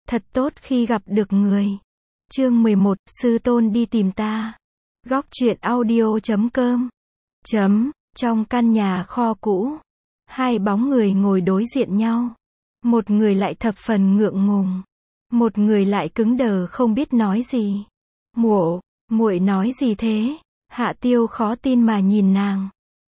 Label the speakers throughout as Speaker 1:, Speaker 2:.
Speaker 1: Thật tốt khi gặp được người. Chương 11, sư tôn đi tìm ta. Góc truyện audio.com. Trong căn nhà kho cũ, hai bóng người ngồi đối diện nhau. Một người lại thập phần ngượng ngùng, một người lại cứng đờ không biết nói gì. Muội nói gì thế? Hạ Tiêu khó tin mà nhìn nàng.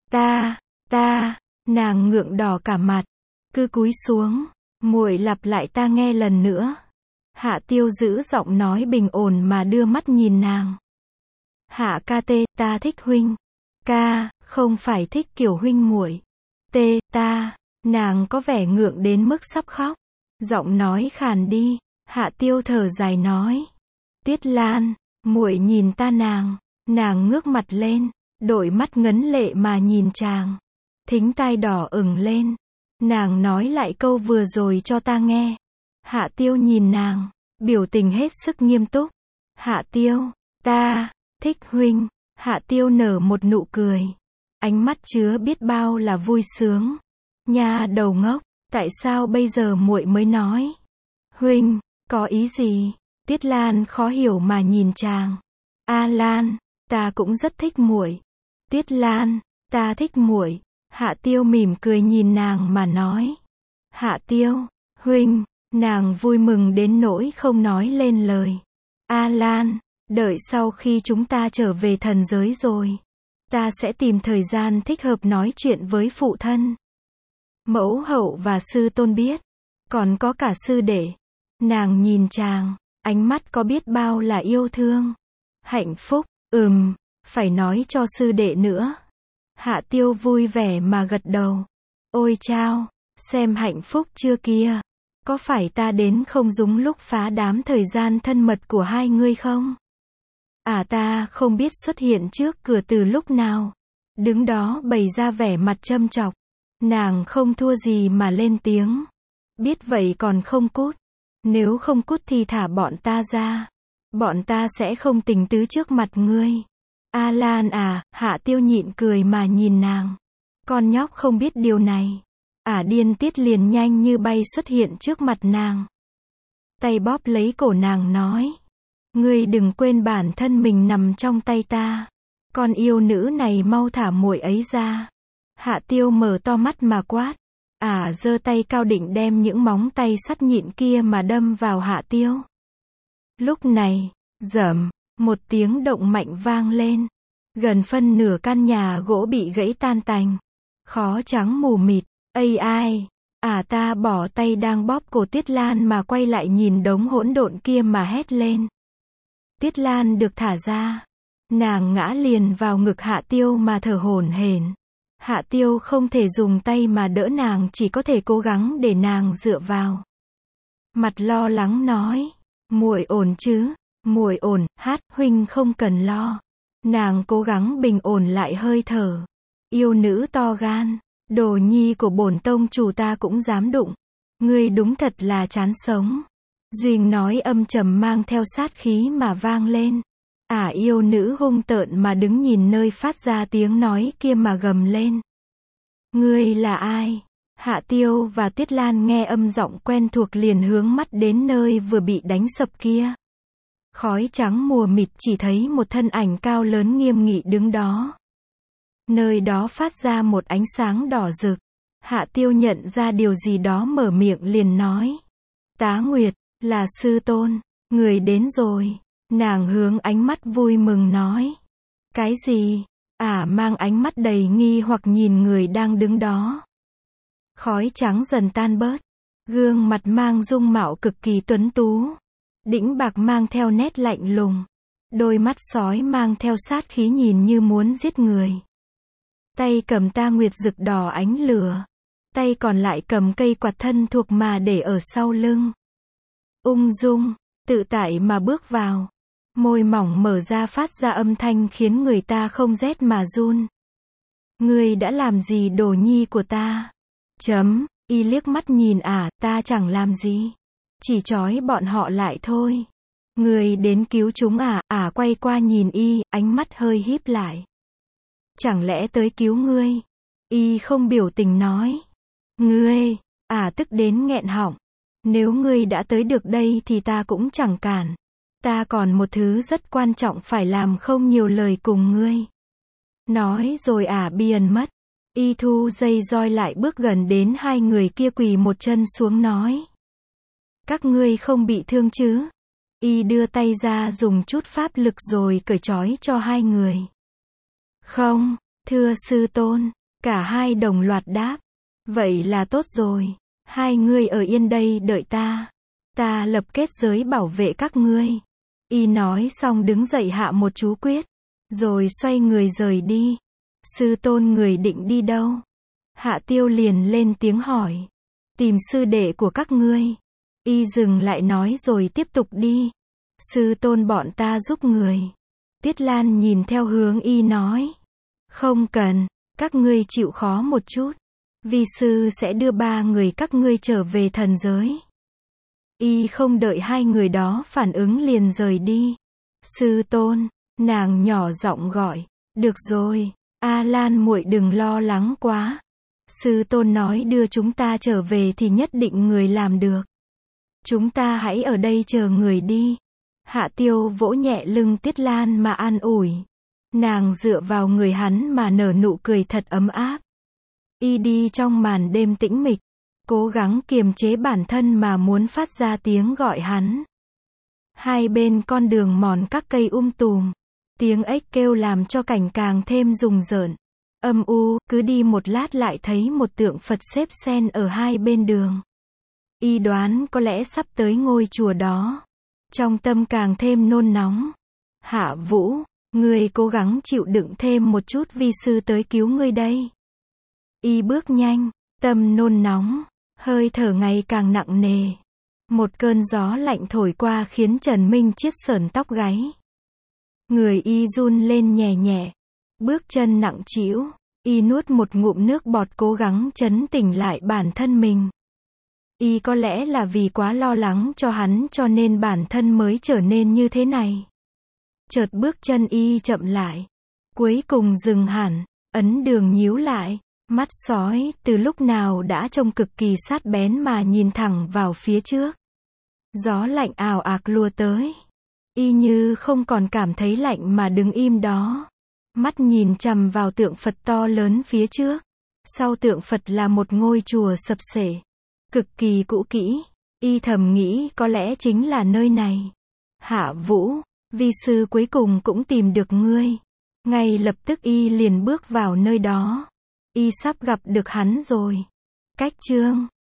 Speaker 1: Ta, nàng ngượng đỏ cả mặt, cứ cúi xuống. Muội lặp lại ta nghe lần nữa. Hạ Tiêu giữ giọng nói bình ổn mà đưa mắt nhìn nàng. Hạ ca tê, ta thích huynh. Ca, không phải thích kiểu huynh muội. Tê, ta, nàng có vẻ ngượng đến mức sắp khóc. Giọng nói khàn đi. Hạ Tiêu thở dài nói. Tuyết Lan, muội nhìn ta. Nàng ngước mặt lên, đội mắt ngấn lệ mà nhìn chàng. Thính tai đỏ ửng lên. Nàng nói lại câu vừa rồi cho ta nghe. Hạ Tiêu nhìn nàng, biểu tình hết sức nghiêm túc. Hạ Tiêu, ta thích huynh. Hạ Tiêu nở một nụ cười, ánh mắt chứa biết bao là vui sướng. Nha đầu ngốc, tại sao bây giờ muội mới nói? Huynh, có ý gì? Tiết Lan khó hiểu mà nhìn chàng. A Lan, ta cũng rất thích muội. Tiết Lan, ta thích muội. Hạ Tiêu mỉm cười nhìn nàng mà nói. Hạ Tiêu, huynh. Nàng vui mừng đến nỗi không nói lên lời. A Lan, đợi sau khi chúng ta trở về thần giới rồi, ta sẽ tìm thời gian thích hợp nói chuyện với phụ thân, mẫu hậu và sư tôn biết, còn có cả sư đệ. Nàng nhìn chàng, ánh mắt có biết bao là yêu thương, hạnh phúc. Phải nói cho sư đệ nữa. Hạ Tiêu vui vẻ mà gật đầu. Ôi chao, xem hạnh phúc chưa kia. Có phải ta đến không đúng lúc phá đám thời gian thân mật của hai ngươi không? Ta không biết xuất hiện trước cửa từ lúc nào. Đứng đó bày ra vẻ mặt châm chọc. Nàng không thua gì mà lên tiếng. Biết vậy còn không cút. Nếu không cút thì thả bọn ta ra. Bọn ta sẽ không tình tứ trước mặt ngươi. A Lan à, Hạ Tiêu nhịn cười mà nhìn nàng. Con nhóc không biết điều này. Điên tiết liền nhanh như bay xuất hiện trước mặt nàng. Tay bóp lấy cổ nàng nói. Ngươi đừng quên bản thân mình nằm trong tay ta. Con yêu nữ này mau thả muội ấy ra. Hạ Tiêu mở to mắt mà quát. Giơ tay cao định đem những móng tay sắt nhịn kia mà đâm vào Hạ Tiêu. Lúc này, rầm, một tiếng động mạnh vang lên. Gần phân nửa căn nhà gỗ bị gãy tan tành. Khói trắng mù mịt. Ai? Ta bỏ tay đang bóp cổ Tiết Lan mà quay lại nhìn đống hỗn độn kia mà hét lên. Tiết Lan được thả ra. Nàng ngã liền vào ngực Hạ Tiêu mà thở hổn hển. Hạ Tiêu không thể dùng tay mà đỡ nàng, chỉ có thể cố gắng để nàng dựa vào. Mặt lo lắng nói. Muội ổn chứ? Muội ổn, huynh không cần lo. Nàng cố gắng bình ổn lại hơi thở. Yêu nữ to gan. Đồ nhi của bổn tông chủ ta cũng dám đụng. Ngươi đúng thật là chán sống. Duyên nói âm trầm mang theo sát khí mà vang lên. Yêu nữ hung tợn mà đứng nhìn nơi phát ra tiếng nói kia mà gầm lên. Ngươi là ai? Hạ Tiêu và Tuyết Lan nghe âm giọng quen thuộc liền hướng mắt đến nơi vừa bị đánh sập kia. Khói trắng mù mịt, chỉ thấy một thân ảnh cao lớn nghiêm nghị đứng đó. Nơi đó phát ra một ánh sáng đỏ rực. Hạ Tiêu nhận ra điều gì đó mở miệng liền nói. Tá Nguyệt, là sư tôn, người đến rồi. Nàng hướng ánh mắt vui mừng nói. Cái gì? Mang ánh mắt đầy nghi hoặc nhìn người đang đứng đó. Khói trắng dần tan bớt. Gương mặt mang dung mạo cực kỳ tuấn tú. Đĩnh bạc mang theo nét lạnh lùng. Đôi mắt sói mang theo sát khí nhìn như muốn giết người. Tay cầm Tá Nguyệt rực đỏ ánh lửa. Tay còn lại cầm cây quạt thân thuộc mà để ở sau lưng. Ung dung, tự tại mà bước vào. Môi mỏng mở ra phát ra âm thanh khiến người ta không rét mà run. Ngươi đã làm gì đồ nhi của ta? Y liếc mắt nhìn ta chẳng làm gì. Chỉ trói bọn họ lại thôi. Ngươi đến cứu chúng quay qua nhìn y, ánh mắt hơi híp lại. Chẳng lẽ tới cứu ngươi? Y không biểu tình nói. Ngươi, tức đến nghẹn họng. Nếu ngươi đã tới được đây thì ta cũng chẳng cản. Ta còn một thứ rất quan trọng phải làm, không nhiều lời cùng ngươi. Nói rồi biển mất. Y thu dây roi lại bước gần đến hai người kia, quỳ một chân xuống nói. Các ngươi không bị thương chứ? Y đưa tay ra dùng chút pháp lực rồi cởi trói cho hai người. Không, thưa sư tôn, cả hai đồng loạt đáp. Vậy là tốt rồi, hai ngươi ở yên đây đợi ta. Ta lập kết giới bảo vệ các ngươi. Y nói xong đứng dậy hạ một chú quyết, rồi xoay người rời đi. Sư tôn, người định đi đâu? Hạ Tiêu liền lên tiếng hỏi. Tìm sư đệ của các ngươi. Y dừng lại nói rồi tiếp tục đi. Sư tôn, bọn ta giúp người. Tiết Lan nhìn theo hướng Y nói. Không cần, các ngươi chịu khó một chút. Vi sư sẽ đưa ba người các ngươi trở về thần giới. Y không đợi hai người đó phản ứng liền rời đi. Sư tôn, nàng nhỏ giọng gọi. Được rồi, A Lan muội đừng lo lắng quá. Sư tôn nói đưa chúng ta trở về thì nhất định người làm được. Chúng ta hãy ở đây chờ người đi. Hạ Tiêu vỗ nhẹ lưng Tiết Lan mà an ủi. Nàng dựa vào người hắn mà nở nụ cười thật ấm áp. Y đi trong màn đêm tĩnh mịch, cố gắng kiềm chế bản thân mà muốn phát ra tiếng gọi hắn. Hai bên con đường mòn các cây tùm, tiếng ếch kêu làm cho cảnh càng thêm rùng rợn. Âm u, cứ đi một lát lại thấy một tượng Phật xếp xen ở hai bên đường. Y đoán có lẽ sắp tới ngôi chùa đó. Trong tâm càng thêm nôn nóng. Hạ Vũ, ngươi cố gắng chịu đựng thêm một chút, vi sư tới cứu ngươi đây. Y bước nhanh, tâm nôn nóng, hơi thở ngày càng nặng nề. Một cơn gió lạnh thổi qua khiến Trần Minh Chiết sởn tóc gáy. Người Y run lên nhẹ nhẹ, bước chân nặng trĩu. Y nuốt một ngụm nước bọt cố gắng trấn tĩnh lại bản thân mình. Y có lẽ là vì quá lo lắng cho hắn cho nên bản thân mới trở nên như thế này. Chợt bước chân Y chậm lại, cuối cùng dừng hẳn, ấn đường nhíu lại, mắt sói từ lúc nào đã trông cực kỳ sát bén mà nhìn thẳng vào phía trước. Gió lạnh ào ạt lùa tới. Y như không còn cảm thấy lạnh mà đứng im đó. Mắt nhìn chằm vào tượng Phật to lớn phía trước. Sau tượng Phật là một ngôi chùa sập xệ, cực kỳ cũ kỹ. Y thầm nghĩ có lẽ chính là nơi này. Hạ Vũ, vi sư cuối cùng cũng tìm được ngươi. Ngay lập tức Y liền bước vào nơi đó. Y sắp gặp được hắn rồi. Cách chương